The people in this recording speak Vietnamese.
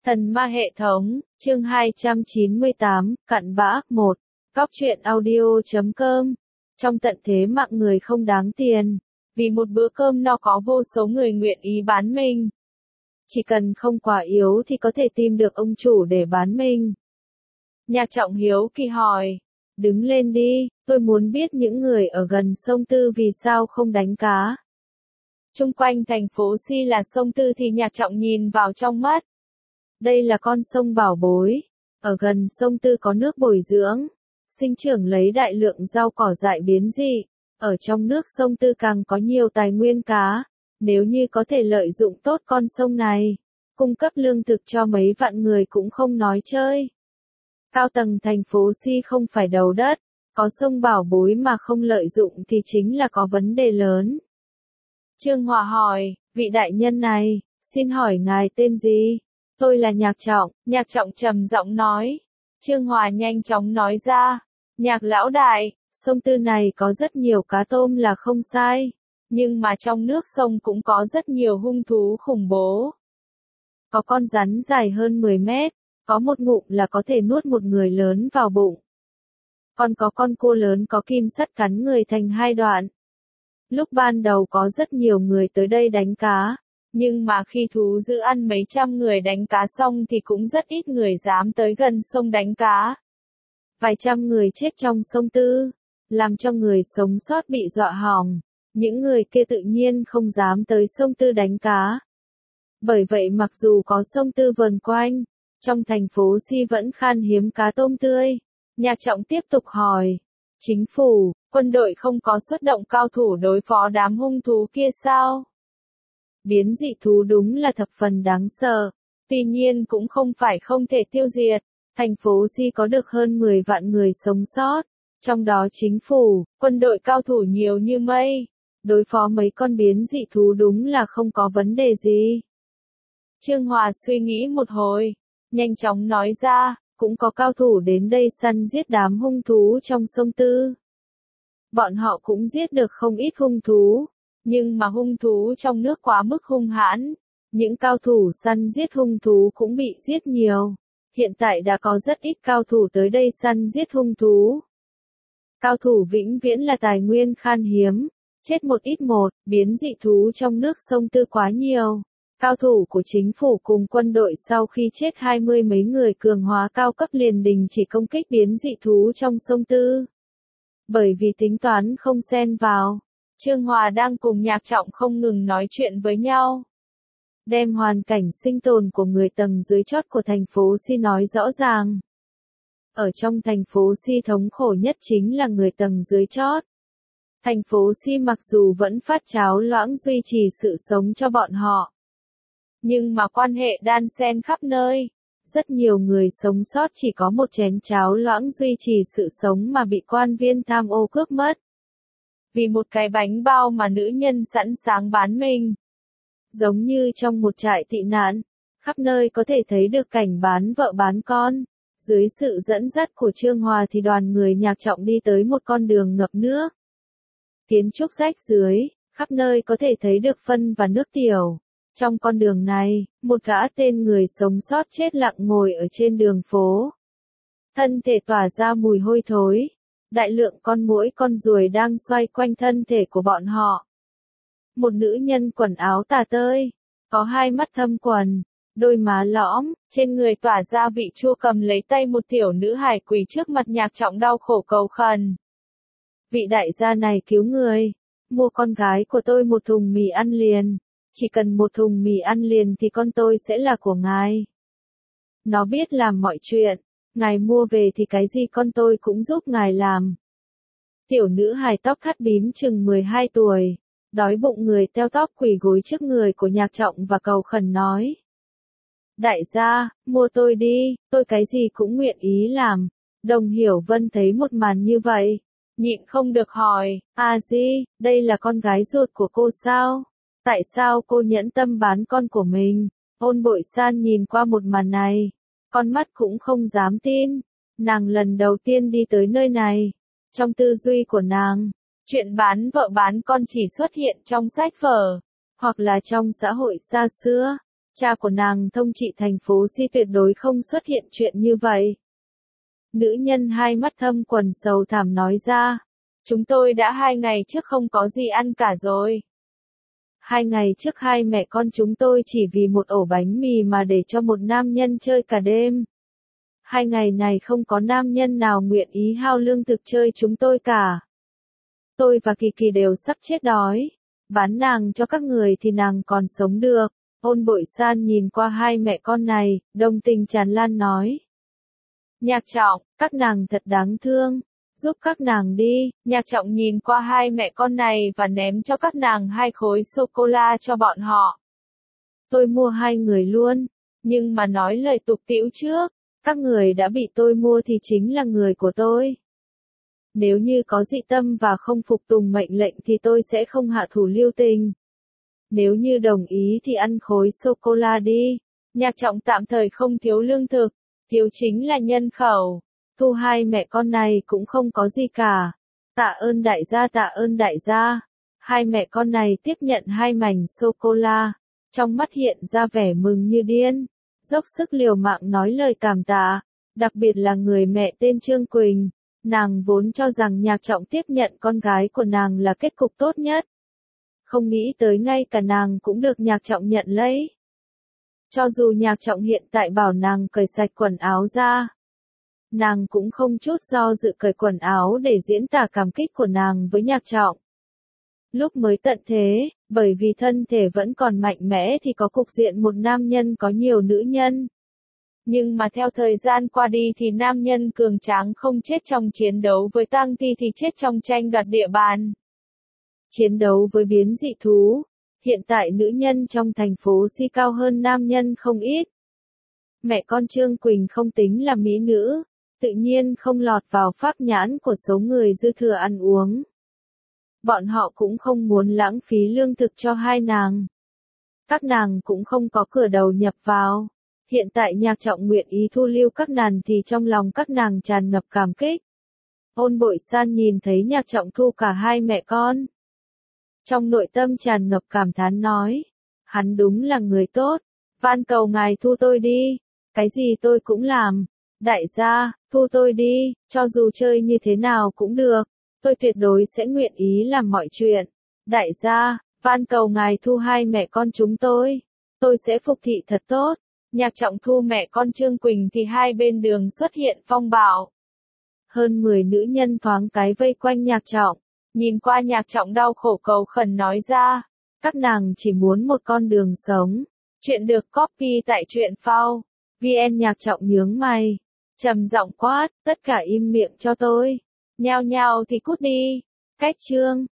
Thần ma hệ thống, chương 298, cặn bã, 1. Cóc truyện audio.com. Trong tận thế mạng người không đáng tiền, vì một bữa cơm no có vô số người nguyện ý bán mình. Chỉ cần không quá yếu thì có thể tìm được ông chủ để bán mình. Nhạc Trọng hiếu kỳ hỏi, đứng lên đi, tôi muốn biết những người ở gần sông Tư vì sao không đánh cá. Chung quanh thành phố Si là sông Tư thì Nhạc Trọng nhìn vào trong mắt. Đây là con sông bảo bối. Ở gần sông Tư có nước bồi dưỡng, sinh trưởng lấy đại lượng rau cỏ dại biến dị. Ở trong nước sông Tư càng có nhiều tài nguyên cá. Nếu như có thể lợi dụng tốt con sông này, cung cấp lương thực cho mấy vạn người cũng không nói chơi. Cao tầng thành phố Si không phải đầu đất, có sông bảo bối mà không lợi dụng thì chính là có vấn đề lớn. Trương Hòa hỏi, vị đại nhân này, xin hỏi ngài tên gì? Tôi là Nhạc Trọng. Nhạc Trọng trầm giọng nói. Trương Hòa nhanh chóng nói ra, Nhạc lão đại, sông Tư này có rất nhiều cá tôm là không sai, nhưng mà trong nước sông cũng có rất nhiều hung thú khủng bố. Có con rắn dài hơn 10 mét, có một ngụm là có thể nuốt một người lớn vào bụng. Còn có con cua lớn có kim sắt cắn người thành hai đoạn. Lúc ban đầu có rất nhiều người tới đây đánh cá, nhưng mà khi thú dữ ăn mấy trăm người đánh cá xong thì cũng rất ít người dám tới gần sông đánh cá. Vài trăm người chết trong sông Tư, làm cho người sống sót bị dọa hỏng. Những người kia tự nhiên không dám tới sông Tư đánh cá. Bởi vậy mặc dù có sông Tư vần quanh, trong thành phố Si vẫn khan hiếm cá tôm tươi. Nhạc Trọng tiếp tục hỏi, chính phủ, quân đội không có xuất động cao thủ đối phó đám hung thú kia sao? Biến dị thú đúng là thập phần đáng sợ, tuy nhiên cũng không phải không thể tiêu diệt. Thành phố Si có được hơn 10 vạn người sống sót, trong đó chính phủ, quân đội cao thủ nhiều như mây. Đối phó mấy con biến dị thú đúng là không có vấn đề gì. Trương Hòa suy nghĩ một hồi, nhanh chóng nói ra, cũng có cao thủ đến đây săn giết đám hung thú trong sông Tư. Bọn họ cũng giết được không ít hung thú, nhưng mà hung thú trong nước quá mức hung hãn. Những cao thủ săn giết hung thú cũng bị giết nhiều. Hiện tại đã có rất ít cao thủ tới đây săn giết hung thú. Cao thủ vĩnh viễn là tài nguyên khan hiếm, chết một ít một, biến dị thú trong nước sông Tư quá nhiều. Cao thủ của chính phủ cùng quân đội sau khi chết 20 mấy người cường hóa cao cấp liền đình chỉ công kích biến dị thú trong sông Tư. Bởi vì tính toán không xen vào, Trương Hòa đang cùng Nhạc Trọng không ngừng nói chuyện với nhau. Đem hoàn cảnh sinh tồn của người tầng dưới chót của thành phố Si nói rõ ràng. Ở trong thành phố Si thống khổ nhất chính là người tầng dưới chót. Thành phố Si mặc dù vẫn phát cháo loãng duy trì sự sống cho bọn họ, nhưng mà quan hệ đan xen khắp nơi. Rất nhiều người sống sót chỉ có một chén cháo loãng duy trì sự sống mà bị quan viên tham ô cướp mất. Vì một cái bánh bao mà nữ nhân sẵn sàng bán mình. Giống như trong một trại tị nạn, khắp nơi có thể thấy được cảnh bán vợ bán con. Dưới sự dẫn dắt của Trương Hòa thì đoàn người Nhạc Trọng đi tới một con đường ngập nước. Kiến trúc rách dưới, khắp nơi có thể thấy được phân và nước tiểu. Trong con đường này, một gã tên người sống sót chết lặng ngồi ở trên đường phố. Thân thể tỏa ra mùi hôi thối. Đại lượng con muỗi con ruồi đang xoay quanh thân thể của bọn họ. Một nữ nhân quần áo tà tơi, có hai mắt thâm quầng, đôi má lõm, trên người tỏa ra vị chua cầm lấy tay một tiểu nữ hài quỳ trước mặt Nhạc Trọng đau khổ cầu khẩn. Vị đại gia này cứu người, mua con gái của tôi một thùng mì ăn liền. Chỉ cần một thùng mì ăn liền thì con tôi sẽ là của ngài. Nó biết làm mọi chuyện, ngài mua về thì cái gì con tôi cũng giúp ngài làm. Tiểu nữ hài tóc thắt bím chừng 12 tuổi, đói bụng người teo tóc quỳ gối trước người của Nhạc Trọng và cầu khẩn nói. Đại gia, mua tôi đi, tôi cái gì cũng nguyện ý làm. Đồng Hiểu Vân thấy một màn như vậy, nhịn không được hỏi, Di, đây là con gái ruột của cô sao? Tại sao cô nhẫn tâm bán con của mình? Ôn Bội San nhìn qua một màn này, con mắt cũng không dám tin. Nàng lần đầu tiên đi tới nơi này. Trong tư duy của nàng, chuyện bán vợ bán con chỉ xuất hiện trong sách vở, hoặc là trong xã hội xa xưa. Cha của nàng thông trị thành phố Si tuyệt đối không xuất hiện chuyện như vậy. Nữ nhân hai mắt thâm quầng sầu thảm nói ra. Chúng tôi đã 2 ngày trước không có gì ăn cả rồi. 2 ngày trước hai mẹ con chúng tôi chỉ vì một ổ bánh mì mà để cho một nam nhân chơi cả đêm. 2 ngày này không có nam nhân nào nguyện ý hao lương thực chơi chúng tôi cả. Tôi và Kỳ Kỳ đều sắp chết đói. Bán nàng cho các người thì nàng còn sống được. Ôn Bội San nhìn qua hai mẹ con này, đồng tình tràn lan nói. Nhạc Trọng, các nàng thật đáng thương. Giúp các nàng đi. Nhạc Trọng nhìn qua hai mẹ con này và ném cho các nàng 2 khối sô-cô-la cho bọn họ. Tôi mua 2 người luôn. Nhưng mà nói lời tục tĩu trước. Các người đã bị tôi mua thì chính là người của tôi. Nếu như có dị tâm và không phục tùng mệnh lệnh thì tôi sẽ không hạ thủ lưu tình. Nếu như đồng ý thì ăn khối sô-cô-la đi. Nhạc Trọng tạm thời không thiếu lương thực, thiếu chính là nhân khẩu. Thu hai mẹ con này cũng không có gì cả. Tạ ơn đại gia, tạ ơn đại gia. Hai mẹ con này tiếp nhận 2 mảnh sô-cô-la. Trong mắt hiện ra vẻ mừng như điên. Dốc sức liều mạng nói lời cảm tạ. Đặc biệt là người mẹ tên Trương Quỳnh. Nàng vốn cho rằng Nhạc Trọng tiếp nhận con gái của nàng là kết cục tốt nhất. Không nghĩ tới ngay cả nàng cũng được Nhạc Trọng nhận lấy. Cho dù Nhạc Trọng hiện tại bảo nàng cởi sạch quần áo ra. Nàng cũng không chút do dự cởi quần áo để diễn tả cảm kích của nàng với Nhạc Trọng. Lúc mới tận thế, bởi vì thân thể vẫn còn mạnh mẽ thì có cục diện một nam nhân có nhiều nữ nhân. Nhưng mà theo thời gian qua đi thì nam nhân cường tráng không chết trong chiến đấu với tang thi thì chết trong tranh đoạt địa bàn. Chiến đấu với biến dị thú. Hiện tại nữ nhân trong thành phố Si cao hơn nam nhân không ít. Mẹ con Trương Quỳnh không tính là mỹ nữ, tự nhiên không lọt vào pháp nhãn của số người dư thừa ăn uống. Bọn họ cũng không muốn lãng phí lương thực cho hai nàng. Các nàng cũng không có cửa đầu nhập vào. Hiện tại Nhạc Trọng nguyện ý thu lưu các nàng thì trong lòng các nàng tràn ngập cảm kích. Ôn Bội San nhìn thấy Nhạc Trọng thu cả hai mẹ con. Trong nội tâm tràn ngập cảm thán nói. Hắn đúng là người tốt. Van cầu ngài thu tôi đi. Cái gì tôi cũng làm. Đại gia, thu tôi đi. Cho dù chơi như thế nào cũng được. Tôi tuyệt đối sẽ nguyện ý làm mọi chuyện. Đại gia, van cầu ngài thu hai mẹ con chúng tôi. Tôi sẽ phục thị thật tốt. Nhạc Trọng thu mẹ con Trương Quỳnh thì hai bên đường xuất hiện phong bạo. Hơn 10 nữ nhân thoáng cái vây quanh Nhạc Trọng. Nhìn qua Nhạc Trọng đau khổ cầu khẩn nói ra. Các nàng chỉ muốn một con đường sống. Chuyện được copy tại truyện phao. VN. Nhạc Trọng nhướng mày. Trầm giọng quát, tất cả im miệng cho tôi. Nhao nhao thì cút đi. Cách chương.